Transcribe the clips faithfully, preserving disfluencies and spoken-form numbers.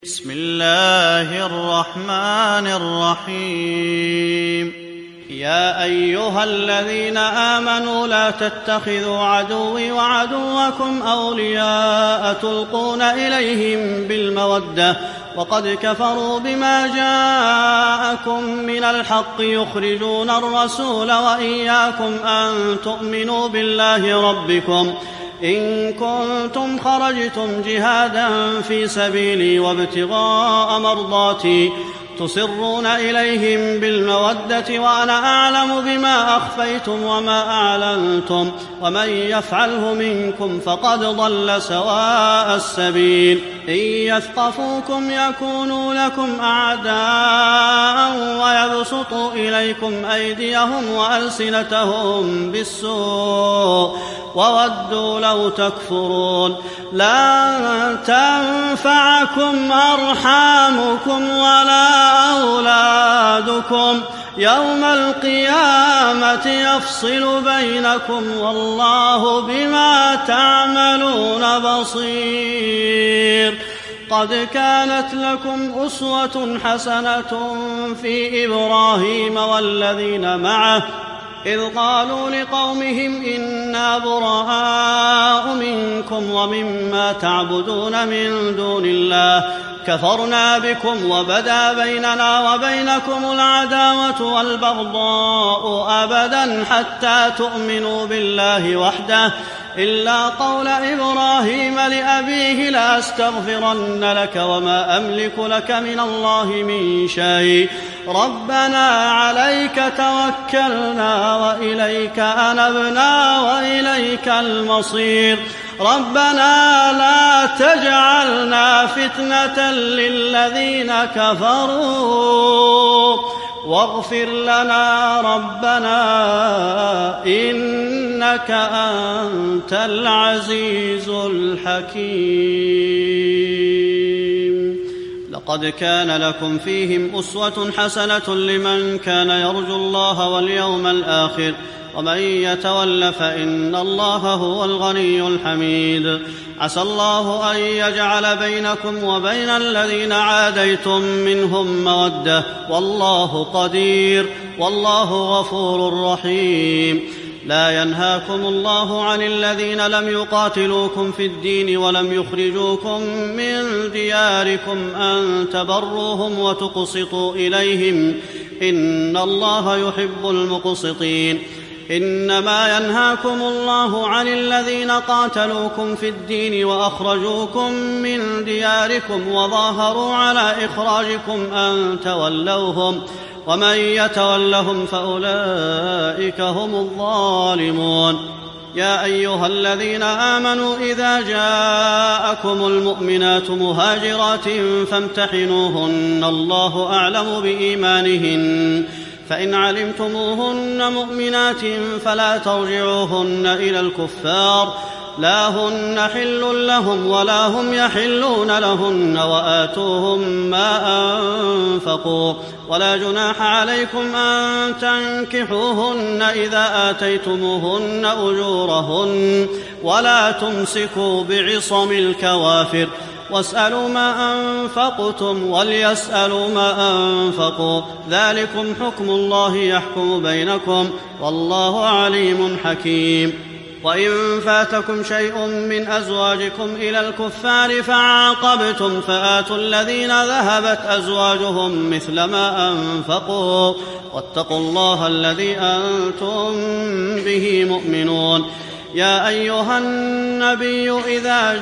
بسم الله الرحمن الرحيم يا أيها الذين آمنوا لا تتخذوا عدوي وعدوكم أولياء تلقون إليهم بالمودة وقد كفروا بما جاءكم من الحق يخرجون الرسول وإياكم أن تؤمنوا بالله ربكم إن كنتم خرجتم جهادا في سبيلي وابتغاء مرضاتي تصرون إليهم بالمودة وأنا أعلم بما أخفيتم وما أعلنتم ومن يفعله منكم فقد ضل سواء السبيل إن يثقفوكم يكونوا لكم أعداء ويبسطوا إليكم أيديهم وألسنتهم بالسوء وودوا لو تكفرون لن تنفعكم أرحامكم ولا أولادكم يوم القيامة يفصل بينكم والله بما تعملون بصير قد كانت لكم أسوة حسنة في إبراهيم والذين معه إذ قالوا لقومهم إنا براء منكم ومما تعبدون من دون الله كفرنا بكم وبدا بيننا وبينكم العداوة والبغضاء أبدا حتى تؤمنوا بالله وحده إلا قول إبراهيم لأبيه لأستغفرن لك وما أملك لك من الله من شيء ربنا عليك توكلنا وإليك أنبنا وإليك المصير ربنا لا تجعلنا فتنة للذين كفروا واغفر لنا ربنا إنك أنت العزيز الحكيم لقد كان لكم فيهم أسوة حسنة لمن كان يرجو الله واليوم الآخر ومن يتول فإن الله هو الغني الحميد عسى الله أن يجعل بينكم وبين الذين عاديتم منهم مودة والله قدير والله غفور رحيم لا ينهاكم الله عن الذين لم يقاتلوكم في الدين ولم يخرجوكم من دياركم أن تبروهم وتقسطوا إليهم إن الله يحب المقسطين إنما ينهاكم الله عن الذين قاتلوكم في الدين وأخرجوكم من دياركم وظاهروا على إخراجكم أن تولوهم ومن يتولهم فأولئك هم الظالمون يا أيها الذين آمنوا إذا جاءكم المؤمنات مهاجرات فامتحنوهن الله أعلم بإيمانهن فإن علمتموهن مؤمنات فلا ترجعوهن إلى الكفار لا هن حل لهم ولا هم يحلون لهن وآتوهم ما أنفقوا ولا جناح عليكم أن تنكحوهن إذا آتيتموهن أجورهن ولا تمسكوا بعصم الكوافر واسألوا ما أنفقتم وليسألوا ما أنفقوا ذلكم حكم الله يحكم بينكم والله عليم حكيم وإن فاتكم شيء من أزواجكم إلى الكفار فعاقبتم فآتوا الذين ذهبت أزواجهم مثل ما أنفقوا واتقوا الله الذي أنتم به مؤمنون يا أيها النبي إذا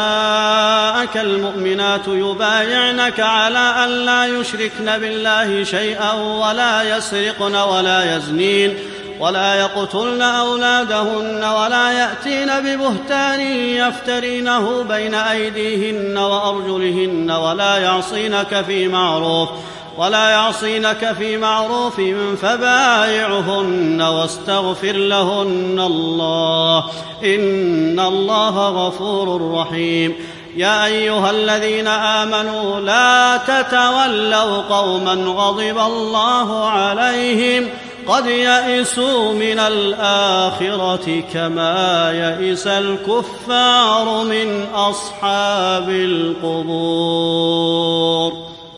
جاءك المؤمنات يبايعنك على أن لا يشركن بالله شيئا ولا يسرقن ولا يزنين ولا يقتلن أولادهن ولا يأتين ببهتان يفترينه بين أيديهن وأرجلهن ولا يعصينك في معروف ولا يعصينك في معروف فبايعهن واستغفر لهن الله إن الله غفور رحيم يا أيها الذين آمنوا لا تتولوا قوما غضب الله عليهم قد يئسوا من الآخرة كما يئس الكفار من أصحاب القبور.